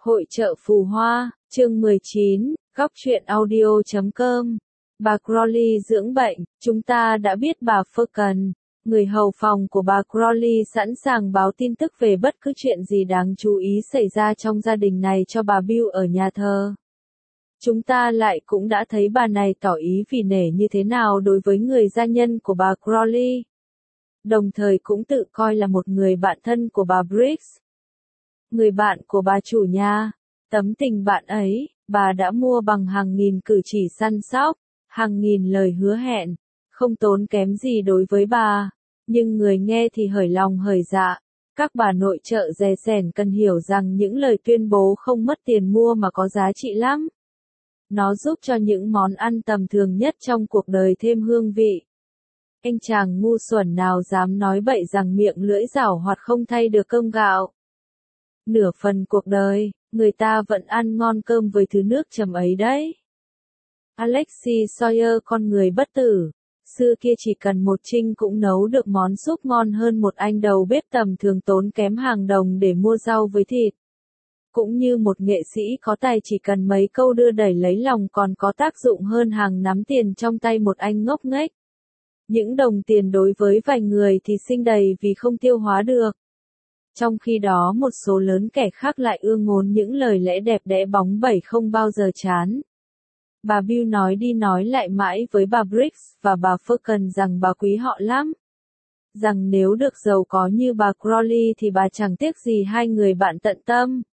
Hội chợ Phù Hoa, chương 19, góc truyện audio.com. Bà Crowley dưỡng bệnh, chúng ta đã biết bà Ferguson, người hầu phòng của bà Crowley sẵn sàng báo tin tức về bất cứ chuyện gì đáng chú ý xảy ra trong gia đình này cho bà Bill ở nhà thờ. Chúng ta lại cũng đã thấy bà này tỏ ý vì nể như thế nào đối với người gia nhân của bà Crowley. Đồng thời cũng tự coi là một người bạn thân của bà Briggs. Người bạn của bà chủ nhà. Tấm tình bạn ấy, bà đã mua bằng hàng nghìn cử chỉ săn sóc, hàng nghìn lời hứa hẹn, không tốn kém gì đối với bà. Nhưng người nghe thì hởi lòng hởi dạ. Các bà nội trợ dè sẻn cần hiểu rằng những lời tuyên bố không mất tiền mua mà có giá trị lắm. Nó giúp cho những món ăn tầm thường nhất trong cuộc đời thêm hương vị. Anh chàng ngu xuẩn nào dám nói bậy rằng miệng lưỡi giảo hoạt không thay được cơm gạo. Nửa phần cuộc đời, người ta vẫn ăn ngon cơm với thứ nước chấm ấy đấy. Alexis Sawyer con người bất tử, xưa kia chỉ cần một trinh cũng nấu được món súp ngon hơn một anh đầu bếp tầm thường tốn kém hàng đồng để mua rau với thịt. Cũng như một nghệ sĩ có tài chỉ cần mấy câu đưa đẩy lấy lòng còn có tác dụng hơn hàng nắm tiền trong tay một anh ngốc nghếch. Những đồng tiền đối với vài người thì sinh đầy vì không tiêu hóa được. Trong khi đó một số lớn kẻ khác lại ưa ngốn những lời lẽ đẹp đẽ bóng bẩy không bao giờ chán. Bà Bill nói đi nói lại mãi với bà Briggs và bà Ferguson rằng bà quý họ lắm. Rằng nếu được giàu có như bà Crowley thì bà chẳng tiếc gì hai người bạn tận tâm.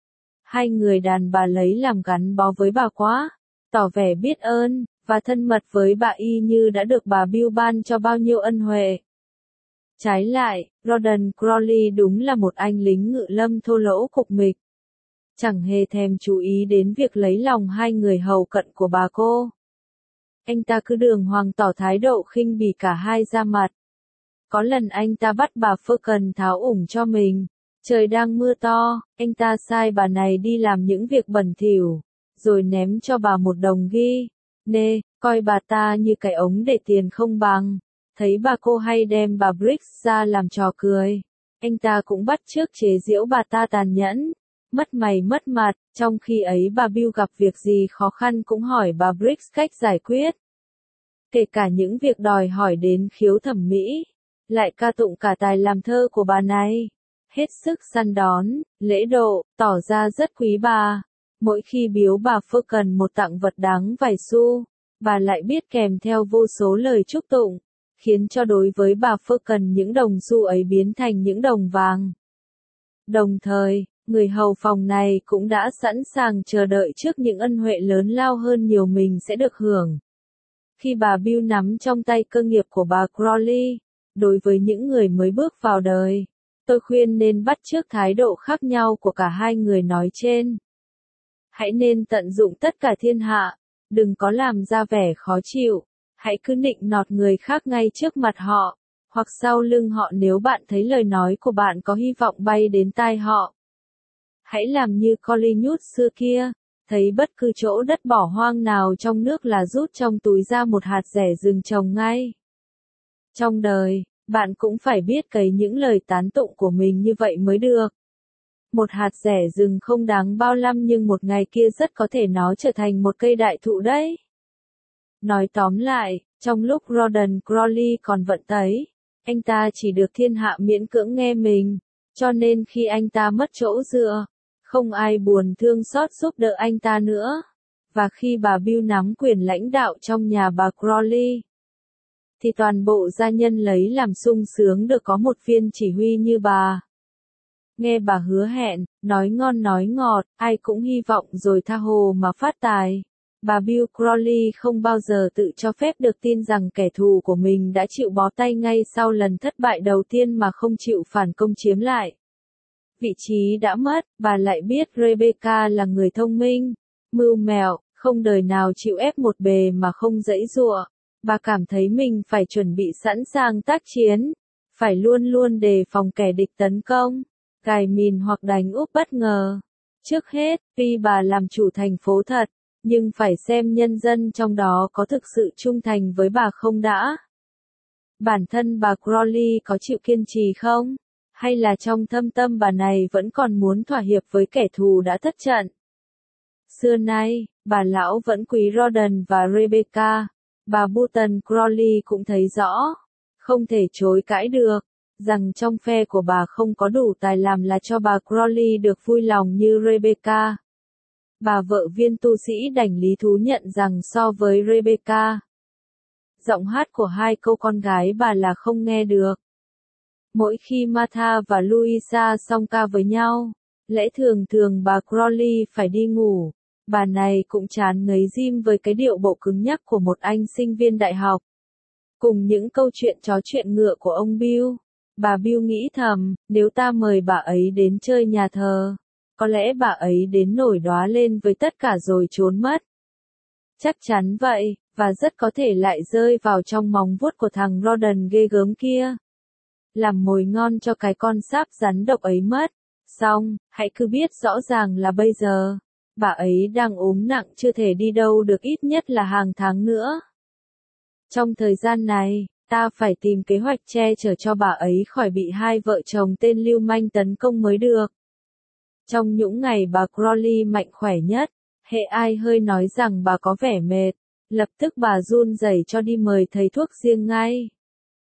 Hai người đàn bà lấy làm gắn bó với bà quá, tỏ vẻ biết ơn, và thân mật với bà y như đã được bà Bill ban cho bao nhiêu ân huệ. Trái lại, Rawdon Crawley đúng là một anh lính ngự lâm thô lỗ cục mịch. Chẳng hề thèm chú ý đến việc lấy lòng hai người hầu cận của bà cô. Anh ta cứ đường hoàng tỏ thái độ khinh bỉ cả hai ra mặt. Có lần anh ta bắt bà Ferguson tháo ủng cho mình. Trời đang mưa to, anh ta sai bà này đi làm những việc bẩn thỉu, rồi ném cho bà một đồng ghi. Nê, coi bà ta như cái ống để tiền không bằng. Thấy bà cô hay đem bà Briggs ra làm trò cười. Anh ta cũng bắt chước chế giễu bà ta tàn nhẫn, mất mày mất mặt, trong khi ấy bà Bill gặp việc gì khó khăn cũng hỏi bà Briggs cách giải quyết. Kể cả những việc đòi hỏi đến khiếu thẩm mỹ, lại ca tụng cả tài làm thơ của bà này. Hết sức săn đón, lễ độ, tỏ ra rất quý bà. Mỗi khi biếu bà Ferguson một tặng vật đáng vài xu, bà lại biết kèm theo vô số lời chúc tụng, khiến cho đối với bà Ferguson những đồng xu ấy biến thành những đồng vàng. Đồng thời, người hầu phòng này cũng đã sẵn sàng chờ đợi trước những ân huệ lớn lao hơn nhiều mình sẽ được hưởng. Khi bà Bill nắm trong tay cơ nghiệp của bà Crowley, đối với những người mới bước vào đời, tôi khuyên nên bắt chước thái độ khác nhau của cả hai người nói trên. Hãy nên tận dụng tất cả thiên hạ, đừng có làm ra vẻ khó chịu, hãy cứ nịnh nọt người khác ngay trước mặt họ, hoặc sau lưng họ nếu bạn thấy lời nói của bạn có hy vọng bay đến tai họ. Hãy làm như Collingwood xưa kia, thấy bất cứ chỗ đất bỏ hoang nào trong nước là rút trong túi ra một hạt rẻ rừng trồng ngay. Trong đời, bạn cũng phải biết cấy những lời tán tụng của mình như vậy mới được. Một hạt rẻ rừng không đáng bao năm nhưng một ngày kia rất có thể nó trở thành một cây đại thụ đấy. Nói tóm lại, trong lúc Rawdon Crawley còn vận tấy, anh ta chỉ được thiên hạ miễn cưỡng nghe mình, cho nên khi anh ta mất chỗ dựa, không ai buồn thương xót giúp đỡ anh ta nữa. Và khi bà Bill nắm quyền lãnh đạo trong nhà bà Crowley, thì toàn bộ gia nhân lấy làm sung sướng được có một viên chỉ huy như bà. Nghe bà hứa hẹn, nói ngon nói ngọt, ai cũng hy vọng rồi tha hồ mà phát tài. Bà Bill Crowley không bao giờ tự cho phép được tin rằng kẻ thù của mình đã chịu bó tay ngay sau lần thất bại đầu tiên mà không chịu phản công chiếm lại. Vị trí đã mất, bà lại biết Rebecca là người thông minh, mưu mẹo, không đời nào chịu ép một bề mà không giãy giụa. Bà cảm thấy mình phải chuẩn bị sẵn sàng tác chiến, phải luôn luôn đề phòng kẻ địch tấn công, cài mìn hoặc đánh úp bất ngờ. Trước hết, tuy bà làm chủ thành phố thật, nhưng phải xem nhân dân trong đó có thực sự trung thành với bà không đã. Bản thân bà Crowley có chịu kiên trì không? Hay là trong thâm tâm bà này vẫn còn muốn thỏa hiệp với kẻ thù đã thất trận? Xưa nay, bà lão vẫn quý Rawdon và Rebecca. Bà Button Crowley cũng thấy rõ, không thể chối cãi được, rằng trong phe của bà không có đủ tài làm là cho bà Crowley được vui lòng như Rebecca. Bà vợ viên tu sĩ đành lý thú nhận rằng so với Rebecca, giọng hát của hai cô con gái bà là không nghe được. Mỗi khi Martha và Louisa song ca với nhau, lẽ thường thường bà Crowley phải đi ngủ. Bà này cũng chán ngấy Jim với cái điệu bộ cứng nhắc của một anh sinh viên đại học. Cùng những câu chuyện chó chuyện ngựa của ông Bill, bà Bill nghĩ thầm, nếu ta mời bà ấy đến chơi nhà thờ, có lẽ bà ấy đến nổi đóa lên với tất cả rồi trốn mất. Chắc chắn vậy, và rất có thể lại rơi vào trong móng vuốt của thằng Rawdon ghê gớm kia. Làm mồi ngon cho cái con sáp rắn độc ấy mất. Xong, hãy cứ biết rõ ràng là bây giờ, bà ấy đang ốm nặng chưa thể đi đâu được ít nhất là hàng tháng nữa. Trong thời gian này, ta phải tìm kế hoạch che chở cho bà ấy khỏi bị hai vợ chồng tên lưu manh tấn công mới được. Trong những ngày bà Crowley mạnh khỏe nhất, hễ ai hơi nói rằng bà có vẻ mệt, lập tức bà run rẩy cho đi mời thầy thuốc riêng ngay.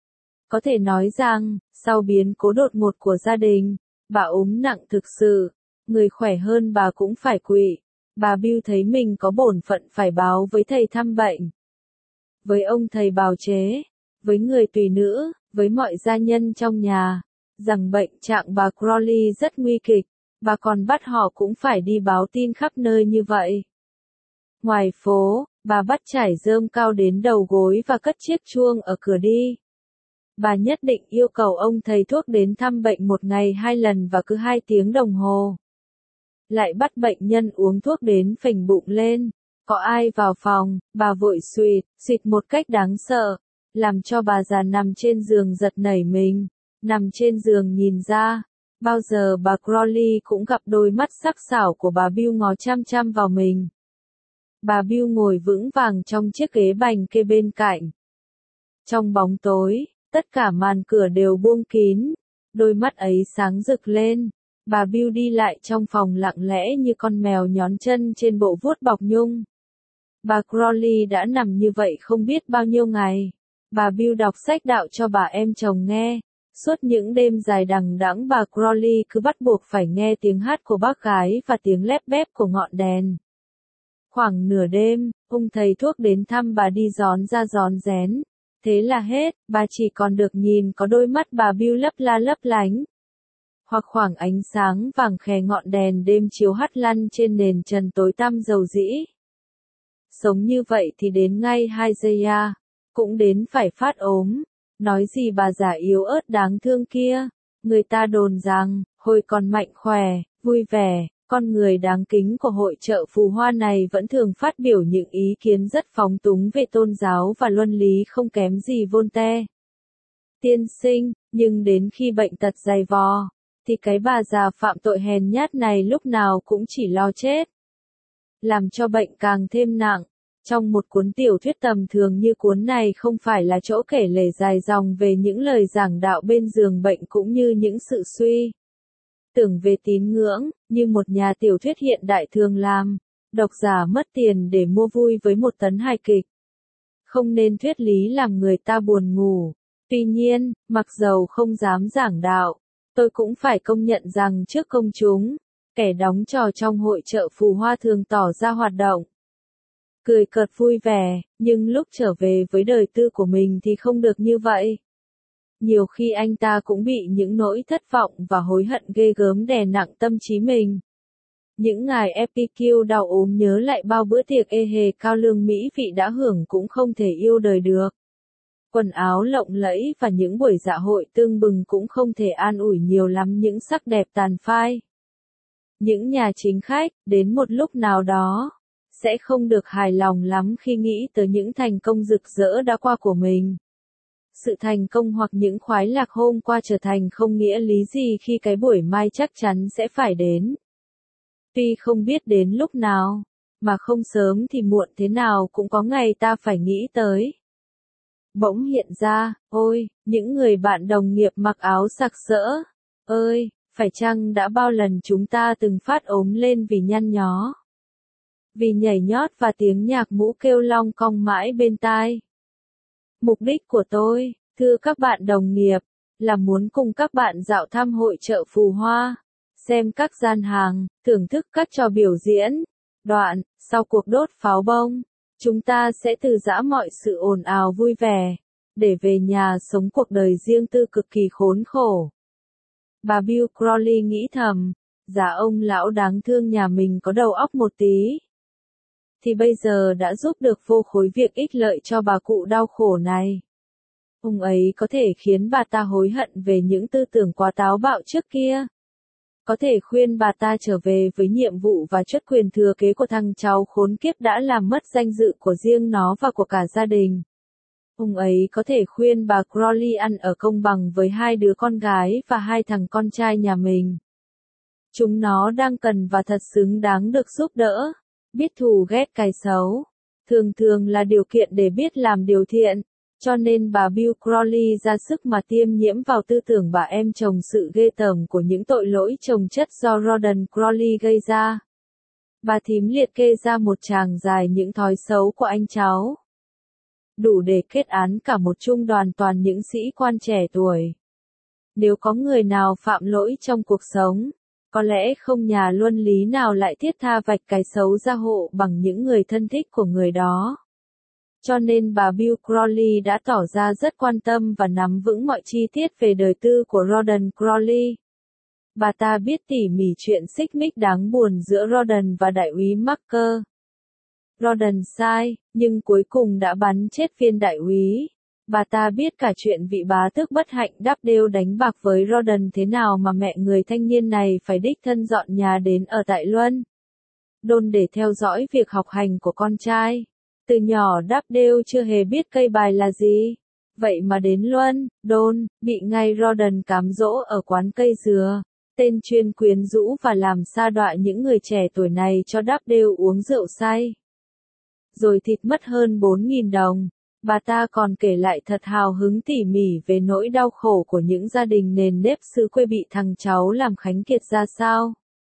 Có thể nói rằng, sau biến cố đột ngột của gia đình, bà ốm nặng thực sự, người khỏe hơn bà cũng phải quỵ. Bà Bill thấy mình có bổn phận phải báo với thầy thăm bệnh, với ông thầy bào chế, với người tùy nữ, với mọi gia nhân trong nhà, rằng bệnh trạng bà Crowley rất nguy kịch. Bà còn bắt họ cũng phải đi báo tin khắp nơi như vậy. Ngoài phố, bà bắt trải rơm cao đến đầu gối và cất chiếc chuông ở cửa đi. Bà nhất định yêu cầu ông thầy thuốc đến thăm bệnh một ngày 2 lần và cứ 2 tiếng đồng hồ. Lại bắt bệnh nhân uống thuốc đến phình bụng lên. Có ai vào phòng, bà vội xuyệt một cách đáng sợ, làm cho bà già nằm trên giường giật nảy mình, nằm trên giường nhìn ra. Bao giờ bà Crowley cũng gặp đôi mắt sắc sảo của bà Bill ngó chăm chăm vào mình. Bà Bill ngồi vững vàng trong chiếc ghế bành kê bên cạnh. Trong bóng tối, tất cả màn cửa đều buông kín, đôi mắt ấy sáng rực lên. Bà Bill đi lại trong phòng lặng lẽ như con mèo nhón chân trên bộ vuốt bọc nhung. Bà Crowley đã nằm như vậy không biết bao nhiêu ngày. Bà Bill đọc sách đạo cho bà em chồng nghe. Suốt những đêm dài đằng đẵng bà Crowley cứ bắt buộc phải nghe tiếng hát của bác gái và tiếng lép bép của ngọn đèn. Khoảng nửa đêm, ông thầy thuốc đến thăm bà đi rón ra rón rén. Thế là hết, bà chỉ còn được nhìn có đôi mắt bà Bill lấp la lấp lánh. Hoặc khoảng ánh sáng vàng khè ngọn đèn đêm chiếu hắt lăn trên nền trần tối tăm dầu dĩ. Sống như vậy thì đến ngay 2 giây cũng đến phải phát ốm. Nói gì bà già yếu ớt đáng thương kia, người ta đồn rằng, hồi còn mạnh khỏe, vui vẻ, con người đáng kính của hội chợ phù hoa này vẫn thường phát biểu những ý kiến rất phóng túng về tôn giáo và luân lý không kém gì Voltaire. Tiên sinh, nhưng đến khi bệnh tật dày vò, thì cái bà già phạm tội hèn nhát này lúc nào cũng chỉ lo chết, làm cho bệnh càng thêm nặng. Trong một cuốn tiểu thuyết tầm thường như cuốn này không phải là chỗ kể lể dài dòng về những lời giảng đạo bên giường bệnh cũng như những sự suy tưởng về tín ngưỡng, như một nhà tiểu thuyết hiện đại thường làm. Độc giả mất tiền để mua vui với một tấn hài kịch. Không nên thuyết lý làm người ta buồn ngủ. Tuy nhiên, mặc dầu không dám giảng đạo, tôi cũng phải công nhận rằng trước công chúng, kẻ đóng trò trong hội chợ phù hoa thường tỏ ra hoạt động cười cợt vui vẻ, nhưng lúc trở về với đời tư của mình thì không được như vậy. Nhiều khi anh ta cũng bị những nỗi thất vọng và hối hận ghê gớm đè nặng tâm trí mình. Những ngày Epicure đau ốm nhớ lại bao bữa tiệc ê hề cao lương mỹ vị đã hưởng cũng không thể yêu đời được. Quần áo lộng lẫy và những buổi dạ hội tưng bừng cũng không thể an ủi nhiều lắm những sắc đẹp tàn phai. Những nhà chính khách, đến một lúc nào đó, sẽ không được hài lòng lắm khi nghĩ tới những thành công rực rỡ đã qua của mình. Sự thành công hoặc những khoái lạc hôm qua trở thành không nghĩa lý gì khi cái buổi mai chắc chắn sẽ phải đến. Tuy không biết đến lúc nào, mà không sớm thì muộn thế nào cũng có ngày ta phải nghĩ tới. Bỗng hiện ra, ôi, những người bạn đồng nghiệp mặc áo sặc sỡ, Ơi, phải chăng đã bao lần chúng ta từng phát ốm lên vì nhăn nhó? Vì nhảy nhót và tiếng nhạc mũ kêu long cong mãi bên tai. Mục đích của tôi, thưa các bạn đồng nghiệp, là muốn cùng các bạn dạo thăm hội chợ phù hoa, xem các gian hàng, thưởng thức các trò biểu diễn. Đoạn, sau cuộc đốt pháo bông, chúng ta sẽ từ giã mọi sự ồn ào vui vẻ, để về nhà sống cuộc đời riêng tư cực kỳ khốn khổ. Bà Bill Crowley nghĩ thầm, dạ ông lão đáng thương nhà mình có đầu óc một tí, thì bây giờ đã giúp được vô khối việc ích lợi cho bà cụ đau khổ này. Ông ấy có thể khiến bà ta hối hận về những tư tưởng quá táo bạo trước kia. Có thể khuyên bà ta trở về với nhiệm vụ và chất quyền thừa kế của thằng cháu khốn kiếp đã làm mất danh dự của riêng nó và của cả gia đình. Ông ấy có thể khuyên bà Crowley ăn ở công bằng với 2 đứa con gái và 2 thằng con trai nhà mình. Chúng nó đang cần và thật xứng đáng được giúp đỡ. Biết thù ghét cái xấu, thường thường là điều kiện để biết làm điều thiện, cho nên bà Bill Crowley ra sức mà tiêm nhiễm vào tư tưởng bà em chồng sự ghê tởm của những tội lỗi chồng chất do Rawdon Crowley gây ra. Bà thím liệt kê ra một tràng dài những thói xấu của anh cháu, đủ để kết án cả một trung đoàn toàn những sĩ quan trẻ tuổi. Nếu có người nào phạm lỗi trong cuộc sống, có lẽ không nhà luân lý nào lại thiết tha vạch cái xấu ra hộ bằng những người thân thích của người đó. Cho nên bà Bill Crowley đã tỏ ra rất quan tâm và nắm vững mọi chi tiết về đời tư của Rawdon Crowley. Bà ta biết tỉ mỉ chuyện xích mích đáng buồn giữa Rawdon và đại úy Marker. Rawdon sai, nhưng cuối cùng đã bắn chết viên đại úy. Bà ta biết cả chuyện vị bá tước bất hạnh Dugdale đánh bạc với Rawdon thế nào mà mẹ người thanh niên này phải đích thân dọn nhà đến ở tại Luân Đôn để theo dõi việc học hành của con trai. Từ nhỏ Dugdale chưa hề biết cây bài là gì. Vậy mà đến Luân Đôn, bị ngay Rawdon cám dỗ ở quán cây dừa. Tên chuyên quyến rũ và làm sa đọa những người trẻ tuổi này cho Dugdale uống rượu say. Rồi thịt mất hơn 4.000 đồng. Bà ta còn kể lại thật hào hứng tỉ mỉ về nỗi đau khổ của những gia đình nền nếp xứ quê bị thằng cháu làm khánh kiệt ra sao.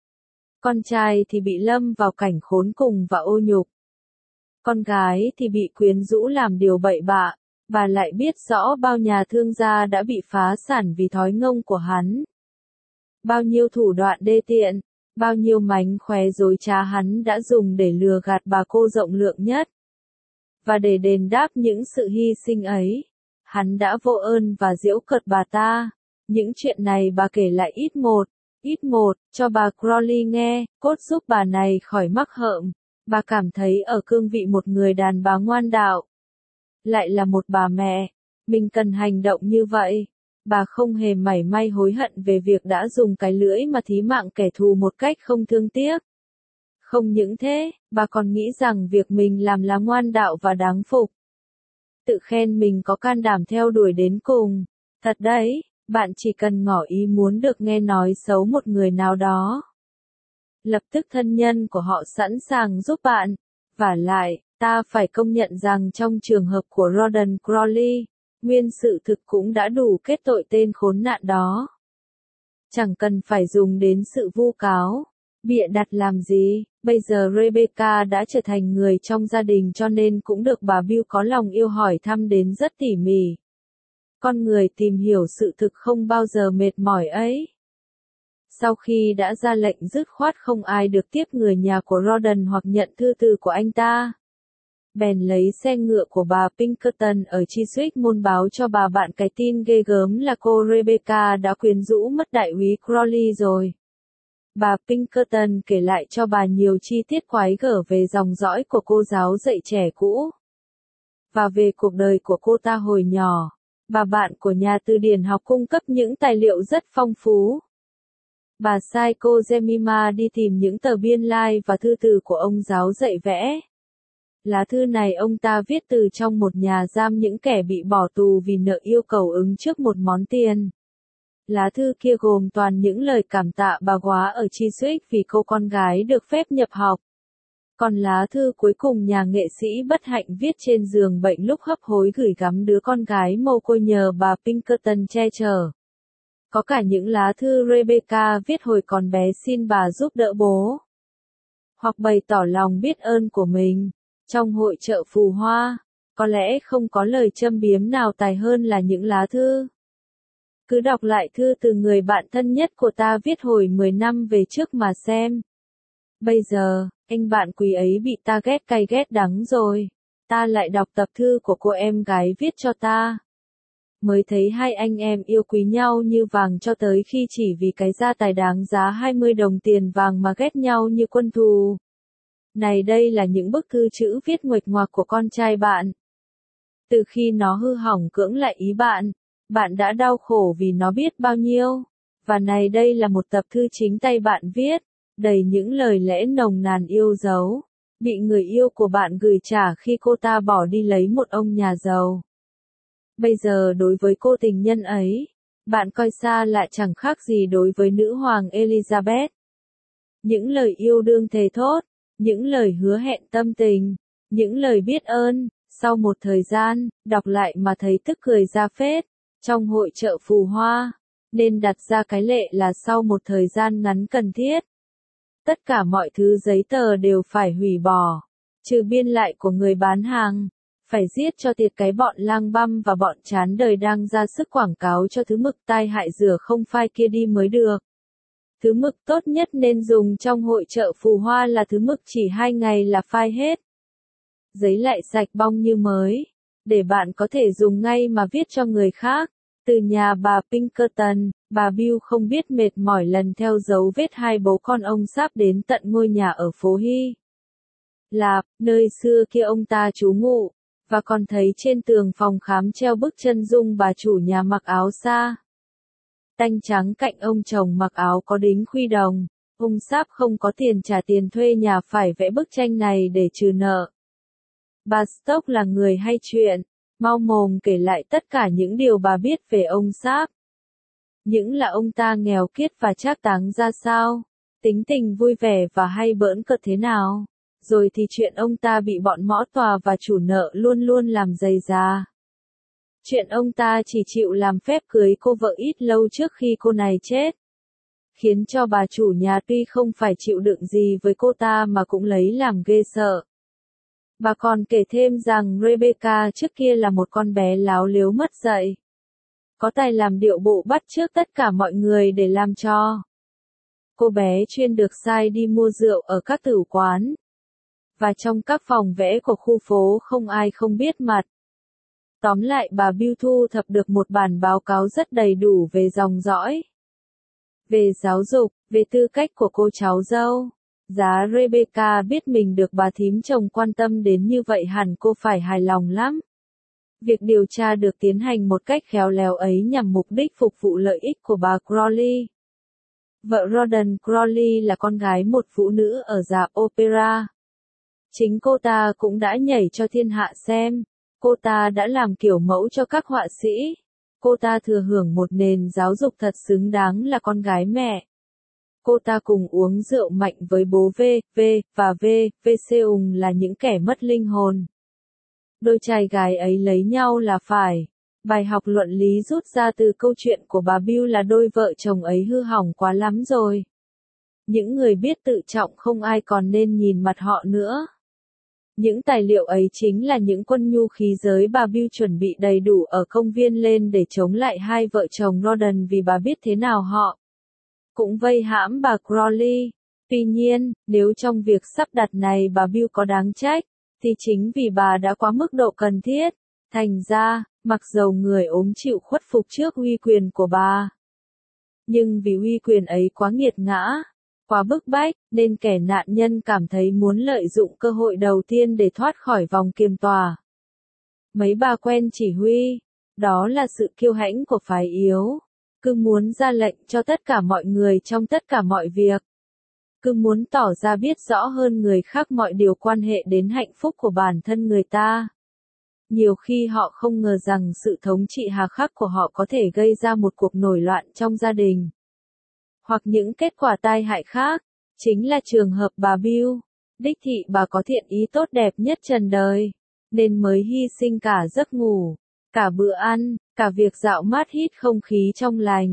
Con trai thì bị lâm vào cảnh khốn cùng và ô nhục. Con gái thì bị quyến rũ làm điều bậy bạ. Bà lại biết rõ bao nhà thương gia đã bị phá sản vì thói ngông của hắn. Bao nhiêu thủ đoạn đê tiện, bao nhiêu mánh khóe dối trá hắn đã dùng để lừa gạt bà cô rộng lượng nhất. Và để đền đáp những sự hy sinh ấy, hắn đã vô ơn và giễu cợt bà ta. Những chuyện này bà kể lại ít một, cho bà Crowley nghe, cốt giúp bà này khỏi mắc hợm. Bà cảm thấy ở cương vị một người đàn bà ngoan đạo, lại là một bà mẹ, mình cần hành động như vậy. Bà không hề mảy may hối hận về việc đã dùng cái lưỡi mà thí mạng kẻ thù một cách không thương tiếc. Không những thế, bà còn nghĩ rằng việc mình làm là ngoan đạo và đáng phục. Tự khen mình có can đảm theo đuổi đến cùng. Thật đấy, bạn chỉ cần ngỏ ý muốn được nghe nói xấu một người nào đó. Lập tức thân nhân của họ sẵn sàng giúp bạn. Vả lại, ta phải công nhận rằng trong trường hợp của Rawdon Crowley, nguyên sự thực cũng đã đủ kết tội tên khốn nạn đó. Chẳng cần phải dùng đến sự vu cáo, bịa đặt làm gì. Bây giờ Rebecca đã trở thành người trong gia đình cho nên cũng được bà Bill có lòng yêu hỏi thăm đến rất tỉ mỉ. Con người tìm hiểu sự thực không bao giờ mệt mỏi ấy. Sau khi đã ra lệnh dứt khoát không ai được tiếp người nhà của Rawdon hoặc nhận thư từ của anh ta, bèn lấy xe ngựa của bà Pinkerton ở Chiswick môn báo cho bà bạn cái tin ghê gớm là cô Rebecca đã quyến rũ mất đại úy Crowley rồi. Bà Pinkerton kể lại cho bà nhiều chi tiết quái gở về dòng dõi của cô giáo dạy trẻ cũ, và về cuộc đời của cô ta hồi nhỏ. Bà bạn của nhà từ điển học cung cấp những tài liệu rất phong phú. Bà sai cô Jemima đi tìm những tờ biên lai và thư từ của ông giáo dạy vẽ. Lá thư này ông ta viết từ trong một nhà giam những kẻ bị bỏ tù vì nợ yêu cầu ứng trước một món tiền. Lá thư kia gồm toàn những lời cảm tạ bà góa ở Chiswick vì cô con gái được phép nhập học. Còn lá thư cuối cùng nhà nghệ sĩ bất hạnh viết trên giường bệnh lúc hấp hối gửi gắm đứa con gái mồ côi nhờ bà Pinkerton che chở. Có cả những lá thư Rebecca viết hồi còn bé xin bà giúp đỡ bố, hoặc bày tỏ lòng biết ơn của mình. Trong hội chợ phù hoa, có lẽ không có lời châm biếm nào tài hơn là những lá thư. Cứ đọc lại thư từ người bạn thân nhất của ta viết hồi 10 năm về trước mà xem. Bây giờ, anh bạn quý ấy bị ta ghét cay ghét đắng rồi. Ta lại đọc tập thư của cô em gái viết cho ta. Mới thấy hai anh em yêu quý nhau như vàng cho tới khi chỉ vì cái gia tài đáng giá 20 đồng tiền vàng mà ghét nhau như quân thù. Này đây là những bức thư chữ viết nguệch ngoạc của con trai bạn. Từ khi nó hư hỏng cưỡng lại ý bạn, bạn đã đau khổ vì nó biết bao nhiêu. Và này đây là một tập thư chính tay bạn viết, đầy những lời lẽ nồng nàn yêu dấu, bị người yêu của bạn gửi trả khi cô ta bỏ đi lấy một ông nhà giàu. Bây giờ đối với cô tình nhân ấy, bạn coi xa lạ chẳng khác gì đối với nữ hoàng Elizabeth. Những lời yêu đương thề thốt, những lời hứa hẹn tâm tình, những lời biết ơn, sau một thời gian, đọc lại mà thấy tức cười ra phết. Trong hội chợ phù hoa, nên đặt ra cái lệ là sau một thời gian ngắn cần thiết, tất cả mọi thứ giấy tờ đều phải hủy bỏ, trừ biên lại của người bán hàng. Phải giết cho tiệt cái bọn lang băm và bọn chán đời đang ra sức quảng cáo cho thứ mực tai hại rửa không phai kia đi mới được. Thứ mực tốt nhất nên dùng trong hội chợ phù hoa là thứ mực chỉ 2 ngày là phai hết. Giấy lại sạch bong như mới, để bạn có thể dùng ngay mà viết cho người khác. Từ nhà bà Pinkerton, bà Bill không biết mệt mỏi lần theo dấu vết hai bố con ông sáp đến tận ngôi nhà ở phố Hy Lạp, nơi xưa kia ông ta trú ngụ. Và còn thấy trên tường phòng khám treo bức chân dung bà chủ nhà mặc áo sa tanh trắng cạnh ông chồng mặc áo có đính khuy đồng. Ông sáp không có tiền trả tiền thuê nhà phải vẽ bức tranh này để trừ nợ. Bà Stock là người hay chuyện, mau mồm kể lại tất cả những điều bà biết về ông sáp. Những là ông ta nghèo kiết và trác táng ra sao, tính tình vui vẻ và hay bỡn cợt thế nào. Rồi thì chuyện ông ta bị bọn mõ tòa và chủ nợ luôn luôn làm dày già. Chuyện ông ta chỉ chịu làm phép cưới cô vợ ít lâu trước khi cô này chết. Khiến cho bà chủ nhà tuy không phải chịu đựng gì với cô ta mà cũng lấy làm ghê sợ. Bà còn kể thêm rằng Rebecca trước kia là một con bé láo liếu mất dạy. Có tài làm điệu bộ bắt chước tất cả mọi người để làm cho. Cô bé chuyên được sai đi mua rượu ở các tử quán. Và trong các phòng vẽ của khu phố không ai không biết mặt. Tóm lại bà Bill thu thập được một bản báo cáo rất đầy đủ về dòng dõi, về giáo dục, về tư cách của cô cháu dâu. Giá Rebecca biết mình được bà thím chồng quan tâm đến như vậy hẳn cô phải hài lòng lắm. Việc điều tra được tiến hành một cách khéo léo ấy nhằm mục đích phục vụ lợi ích của bà Crawley. Vợ Rawdon Crawley là con gái một phụ nữ ở rạp opera. Chính cô ta cũng đã nhảy cho thiên hạ xem. Cô ta đã làm kiểu mẫu cho các họa sĩ. Cô ta thừa hưởng một nền giáo dục thật xứng đáng là con gái mẹ. Cô ta cùng uống rượu mạnh với bố V và V Seung là những kẻ mất linh hồn. Đôi trai gái ấy lấy nhau là phải. Bài học luận lý rút ra từ câu chuyện của bà Bill là đôi vợ chồng ấy hư hỏng quá lắm rồi. Những người biết tự trọng không ai còn nên nhìn mặt họ nữa. Những tài liệu ấy chính là những quân nhu khí giới bà Bill chuẩn bị đầy đủ ở công viên lên để chống lại hai vợ chồng Rawdon vì bà biết thế nào họ cũng vây hãm bà Crawley. Tuy nhiên, nếu trong việc sắp đặt này bà Bill có đáng trách, thì chính vì bà đã quá mức độ cần thiết. Thành ra, mặc dầu người ốm chịu khuất phục trước uy quyền của bà, nhưng vì uy quyền ấy quá nghiệt ngã, quá bức bách, nên kẻ nạn nhân cảm thấy muốn lợi dụng cơ hội đầu tiên để thoát khỏi vòng kiềm tòa. Mấy bà quen chỉ huy, đó là sự kiêu hãnh của phái yếu. Cứ muốn ra lệnh cho tất cả mọi người trong tất cả mọi việc. Cứ muốn tỏ ra biết rõ hơn người khác mọi điều quan hệ đến hạnh phúc của bản thân người ta. Nhiều khi họ không ngờ rằng sự thống trị hà khắc của họ có thể gây ra một cuộc nổi loạn trong gia đình. Hoặc những kết quả tai hại khác. Chính là trường hợp bà Bill. Đích thị bà có thiện ý tốt đẹp nhất trần đời, nên mới hy sinh cả giấc ngủ, cả bữa ăn, cả việc dạo mát hít không khí trong lành.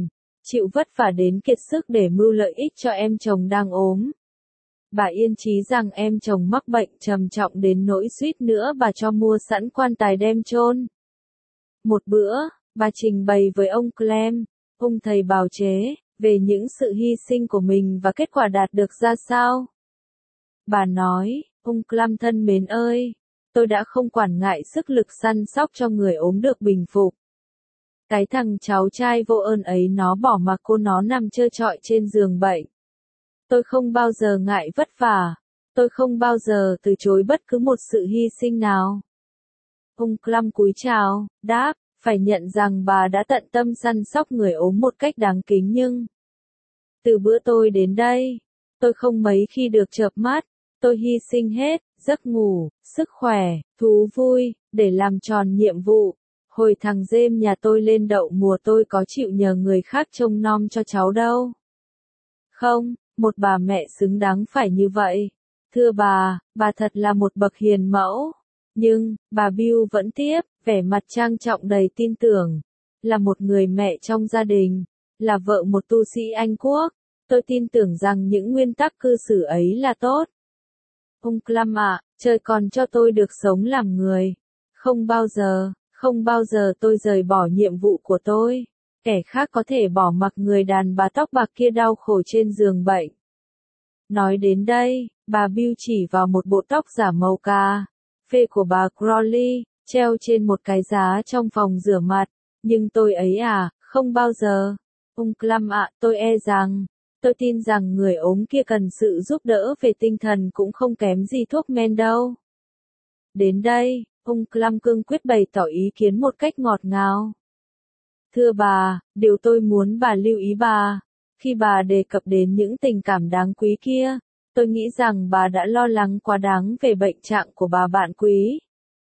chịu vất vả đến kiệt sức để mưu lợi ích cho em chồng đang ốm. Bà yên chí rằng em chồng mắc bệnh trầm trọng đến nỗi suýt nữa bà cho mua sẵn quan tài đem chôn. Một bữa, bà trình bày với ông Clem, ông thầy bào chế, về những sự hy sinh của mình và kết quả đạt được ra sao. Bà nói, ông Clem thân mến ơi, tôi đã không quản ngại sức lực săn sóc cho người ốm được bình phục. Cái thằng cháu trai vô ơn ấy nó bỏ mặc cô nó nằm trơ trọi trên giường bệnh. Tôi không bao giờ ngại vất vả, tôi không bao giờ từ chối bất cứ một sự hy sinh nào. Ông Clem cúi chào, đáp, phải nhận rằng bà đã tận tâm săn sóc người ốm một cách đáng kính nhưng từ bữa tôi đến đây, tôi không mấy khi được chợp mắt, tôi hy sinh hết, giấc ngủ, sức khỏe, thú vui, để làm tròn nhiệm vụ. Hồi thằng James nhà tôi lên đậu mùa tôi có chịu nhờ người khác trông nom cho cháu đâu. Không, một bà mẹ xứng đáng phải như vậy. Thưa bà thật là một bậc hiền mẫu. Nhưng, bà Bill vẫn tiếp, vẻ mặt trang trọng đầy tin tưởng. Là một người mẹ trong gia đình, là vợ một tu sĩ Anh Quốc, tôi tin tưởng rằng những nguyên tắc cư xử ấy là tốt. Ông Clem ạ, trời còn cho tôi được sống làm người. Không bao giờ tôi rời bỏ nhiệm vụ của tôi. Kẻ khác có thể bỏ mặc người đàn bà tóc bạc kia đau khổ trên giường bệnh. Nói đến đây, bà Bill chỉ vào một bộ tóc giả màu cà phê của bà Crowley, treo trên một cái giá trong phòng rửa mặt. Nhưng tôi ấy không bao giờ. Ông Clem ạ, tôi tin rằng người ốm kia cần sự giúp đỡ về tinh thần cũng không kém gì thuốc men đâu. Đến đây, ông Clem cương quyết bày tỏ ý kiến một cách ngọt ngào. Thưa bà, điều tôi muốn bà lưu ý khi bà đề cập đến những tình cảm đáng quý kia, tôi nghĩ rằng bà đã lo lắng quá đáng về bệnh trạng của bà bạn quý.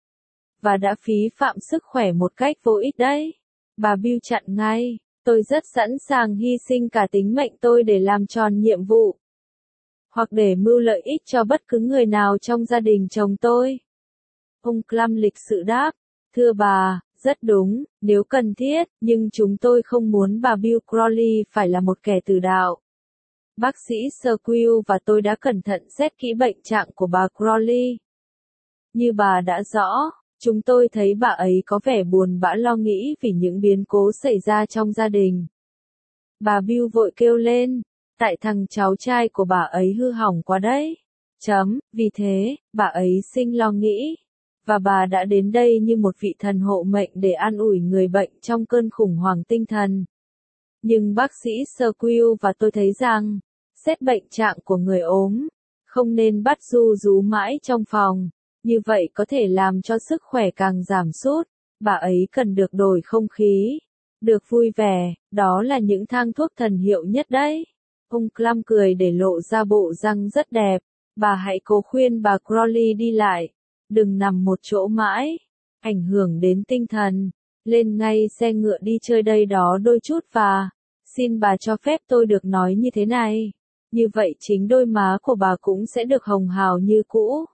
Và đã phí phạm sức khỏe một cách vô ích đấy. Bà Bill chặn ngay, tôi rất sẵn sàng hy sinh cả tính mệnh tôi để làm tròn nhiệm vụ. Hoặc để mưu lợi ích cho bất cứ người nào trong gia đình chồng tôi. Ông Clem lịch sự đáp, thưa bà, rất đúng, nếu cần thiết, nhưng chúng tôi không muốn bà Bill Crowley phải là một kẻ tử đạo. Bác sĩ Squire và tôi đã cẩn thận xét kỹ bệnh trạng của bà Crowley. Như bà đã rõ, chúng tôi thấy bà ấy có vẻ buồn bã lo nghĩ vì những biến cố xảy ra trong gia đình. Bà Bill vội kêu lên, tại thằng cháu trai của bà ấy hư hỏng quá đấy. Vì thế, bà ấy sinh lo nghĩ. Và bà đã đến đây như một vị thần hộ mệnh để an ủi người bệnh trong cơn khủng hoảng tinh thần. Nhưng bác sĩ Squire và tôi thấy rằng, xét bệnh trạng của người ốm, không nên bắt ru rú mãi trong phòng, như vậy có thể làm cho sức khỏe càng giảm sút. Bà ấy cần được đổi không khí, được vui vẻ, đó là những thang thuốc thần hiệu nhất đấy. Ông Clem cười để lộ ra bộ răng rất đẹp. Bà hãy cố khuyên bà Crowley đi lại. Đừng nằm một chỗ mãi, ảnh hưởng đến tinh thần. Lên ngay xe ngựa đi chơi đây đó đôi chút và xin bà cho phép tôi được nói như thế này. Như vậy chính đôi má của bà cũng sẽ được hồng hào như cũ.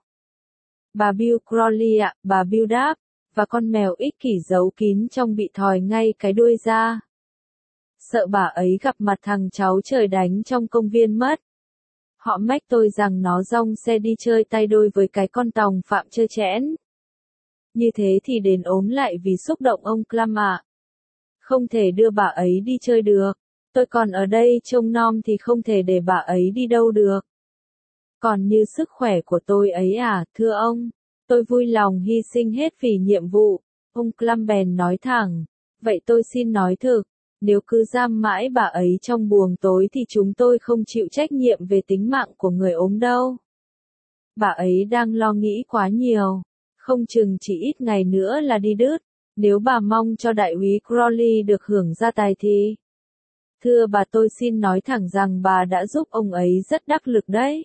Bà Bill Crowley ạ, bà Bill đáp, và con mèo ích kỷ giấu kín trong bị thòi ngay cái đuôi ra. Sợ bà ấy gặp mặt thằng cháu trời đánh trong công viên mất. Họ mách tôi rằng nó rong xe đi chơi tay đôi với cái con tòng phạm trơ trẽn. Như thế thì đến ốm lại vì xúc động ông Clem ạ. Không thể đưa bà ấy đi chơi được. Tôi còn ở đây trông nom thì không thể để bà ấy đi đâu được. Còn như sức khỏe của tôi ấy thưa ông, tôi vui lòng hy sinh hết vì nhiệm vụ. Ông Clem bèn nói thẳng, vậy tôi xin nói thực. Nếu cứ giam mãi bà ấy trong buồng tối thì chúng tôi không chịu trách nhiệm về tính mạng của người ốm đâu. Bà ấy đang lo nghĩ quá nhiều. Không chừng chỉ ít ngày nữa là đi đứt. Nếu bà mong cho đại úy Crowley được hưởng gia tài thì... Thưa bà tôi xin nói thẳng rằng bà đã giúp ông ấy rất đắc lực đấy.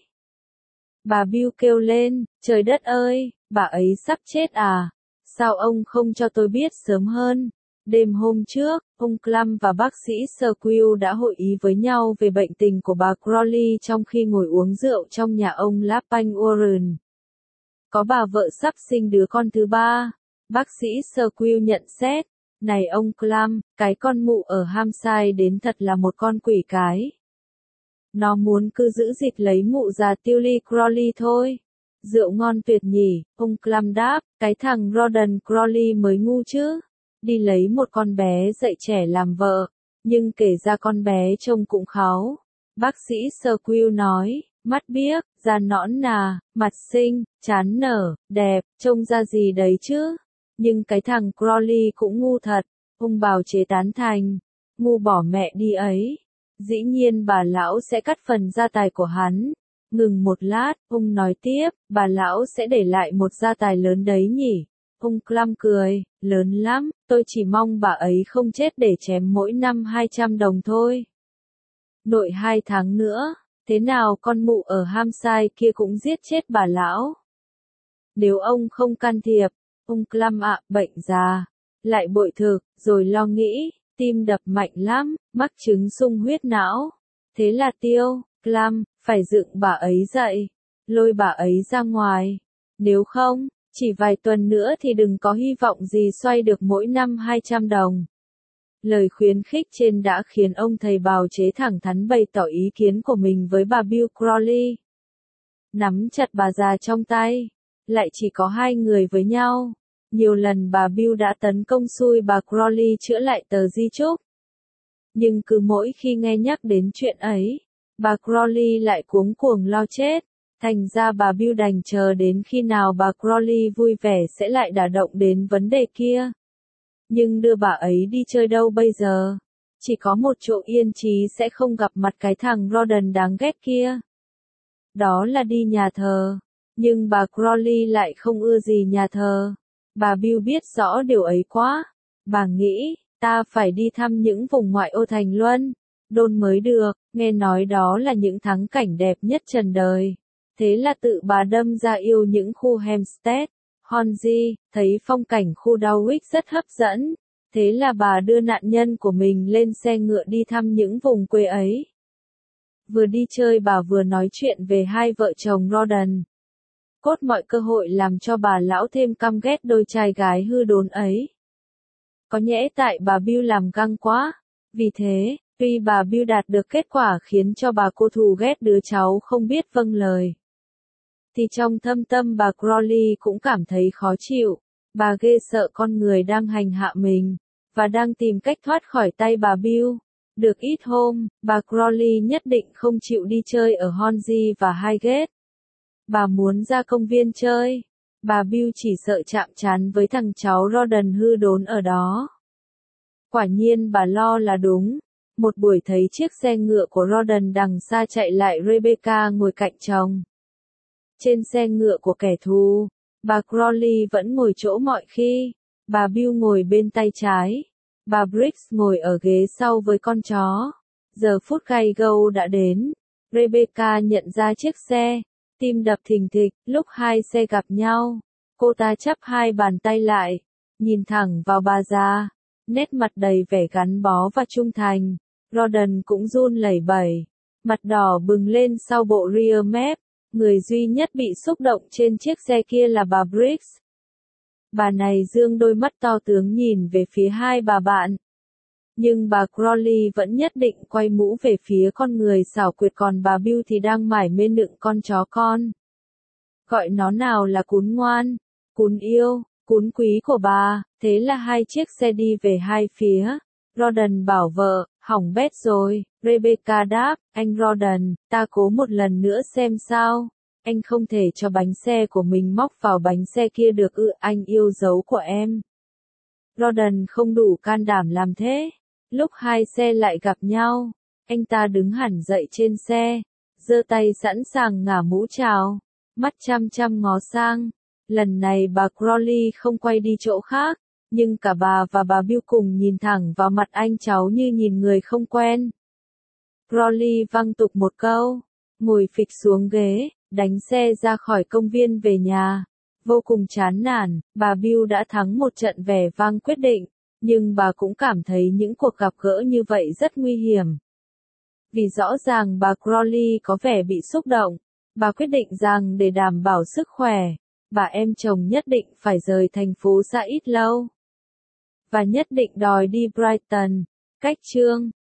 Bà Bill kêu lên, trời đất ơi, bà ấy sắp chết à? Sao ông không cho tôi biết sớm hơn? Đêm hôm trước, ông Clem và bác sĩ Squire đã hội ý với nhau về bệnh tình của bà Crowley trong khi ngồi uống rượu trong nhà ông Lapanh Warren. Có bà vợ sắp sinh đứa con thứ ba. Bác sĩ Squire nhận xét, Này ông Clam, cái con mụ ở Hampshire đến thật là một con quỷ cái. Nó muốn cứ giữ dịch lấy mụ già Tilly Crawley thôi. Rượu ngon tuyệt nhỉ, ông Clam đáp, cái thằng Rawdon Crawley mới ngu chứ. Đi lấy một con bé dạy trẻ làm vợ, nhưng kể ra con bé trông cũng kháu. Bác sĩ Squeal nói, mắt biếc, da nõn nà, mặt xinh, trán nở, đẹp, trông ra gì đấy chứ. Nhưng cái thằng Crawley cũng ngu thật, ông bào chế tán thành, ngu bỏ mẹ đi ấy. Dĩ nhiên bà lão sẽ cắt phần gia tài của hắn. Ngừng một lát, ông nói tiếp, bà lão sẽ để lại một gia tài lớn đấy nhỉ. Ông Clam cười, lớn lắm, tôi chỉ mong bà ấy không chết để chém mỗi năm 200 đồng thôi. Nội 2 tháng nữa, thế nào con mụ ở Hampshire kia cũng giết chết bà lão. Nếu ông không can thiệp, ông Clam ạ, bệnh già, lại bội thực, rồi lo nghĩ, tim đập mạnh lắm, mắc chứng sung huyết não. Thế là tiêu, Clam, phải dựng bà ấy dậy, lôi bà ấy ra ngoài. Nếu không, chỉ vài tuần nữa thì đừng có hy vọng gì xoay được mỗi năm 200 đồng. Lời khuyến khích trên đã khiến ông thầy bào chế thẳng thắn bày tỏ ý kiến của mình với bà Bill Crawley. Nắm chặt bà già trong tay, lại chỉ có hai người với nhau. Nhiều lần bà Bill đã tấn công xui bà Crawley chữa lại tờ di chúc. Nhưng cứ mỗi khi nghe nhắc đến chuyện ấy, bà Crawley lại cuống cuồng lo chết. Thành ra bà Bill đành chờ đến khi nào bà Crawley vui vẻ sẽ lại đả động đến vấn đề kia. Nhưng đưa bà ấy đi chơi đâu bây giờ? Chỉ có một chỗ yên trí sẽ không gặp mặt cái thằng Rawdon đáng ghét kia. Đó là đi nhà thờ. Nhưng bà Crawley lại không ưa gì nhà thờ. Bà Bill biết rõ điều ấy quá. Bà nghĩ, ta phải đi thăm những vùng ngoại ô thành Luân, Đôn mới được, nghe nói đó là những thắng cảnh đẹp nhất trần đời. Thế là tự bà đâm ra yêu những khu Hampstead, Hornsey, thấy phong cảnh khu Dulwich rất hấp dẫn. Thế là bà đưa nạn nhân của mình lên xe ngựa đi thăm những vùng quê ấy. Vừa đi chơi bà vừa nói chuyện về hai vợ chồng Rawdon. Cốt mọi cơ hội làm cho bà lão thêm căm ghét đôi trai gái hư đốn ấy. Có nhẽ tại bà Bill làm căng quá. Vì thế, tuy bà Bill đạt được kết quả khiến cho bà cô thù ghét đứa cháu không biết vâng lời, thì trong thâm tâm bà Crawley cũng cảm thấy khó chịu. Bà ghê sợ con người đang hành hạ mình, và đang tìm cách thoát khỏi tay bà Bill. Được ít hôm, bà Crawley nhất định không chịu đi chơi ở Hornsey và Highgate. Bà muốn ra công viên chơi. Bà Bill chỉ sợ chạm trán với thằng cháu Rawdon hư đốn ở đó. Quả nhiên bà lo là đúng. Một buổi thấy chiếc xe ngựa của Rawdon đằng xa chạy lại, Rebecca ngồi cạnh chồng. Trên xe ngựa của kẻ thù, bà Crawley vẫn ngồi chỗ mọi khi. Bà Bill ngồi bên tay trái. Bà Briggs ngồi ở ghế sau với con chó. Giờ phút gay go đã đến. Rebecca nhận ra chiếc xe. Tim đập thình thịch, lúc hai xe gặp nhau. Cô ta chắp hai bàn tay lại, nhìn thẳng vào bà già, nét mặt đầy vẻ gắn bó và trung thành. Rawdon cũng run lẩy bẩy, mặt đỏ bừng lên sau bộ rear map. Người duy nhất bị xúc động trên chiếc xe kia là bà Briggs. Bà này dương đôi mắt to tướng nhìn về phía hai bà bạn. Nhưng bà Crawley vẫn nhất định quay mũ về phía con người xảo quyệt, còn bà Bill thì đang mải mê nựng con chó con. Gọi nó nào là cún ngoan, cún yêu, cún quý của bà. Thế là hai chiếc xe đi về hai phía. Rawdon bảo vợ, hỏng bét rồi. Rebecca đáp, anh Rawdon, ta cố một lần nữa xem sao. Anh không thể cho bánh xe của mình móc vào bánh xe kia được ư? Anh yêu dấu của em. Rawdon không đủ can đảm làm thế. Lúc hai xe lại gặp nhau, anh ta đứng hẳn dậy trên xe, giơ tay sẵn sàng ngả mũ chào, mắt chăm chăm ngó sang. Lần này bà Crawley không quay đi chỗ khác, nhưng cả bà và bà Bill cùng nhìn thẳng vào mặt anh cháu như nhìn người không quen. Crawley văng tục một câu, ngồi phịch xuống ghế, đánh xe ra khỏi công viên về nhà. Vô cùng chán nản, bà Bill đã thắng một trận vẻ vang quyết định. Nhưng bà cũng cảm thấy những cuộc gặp gỡ như vậy rất nguy hiểm. Vì rõ ràng bà Crawley có vẻ bị xúc động, bà quyết định rằng để đảm bảo sức khỏe, bà em chồng nhất định phải rời thành phố xa ít lâu. và nhất định đòi đi Brighton. Cách chương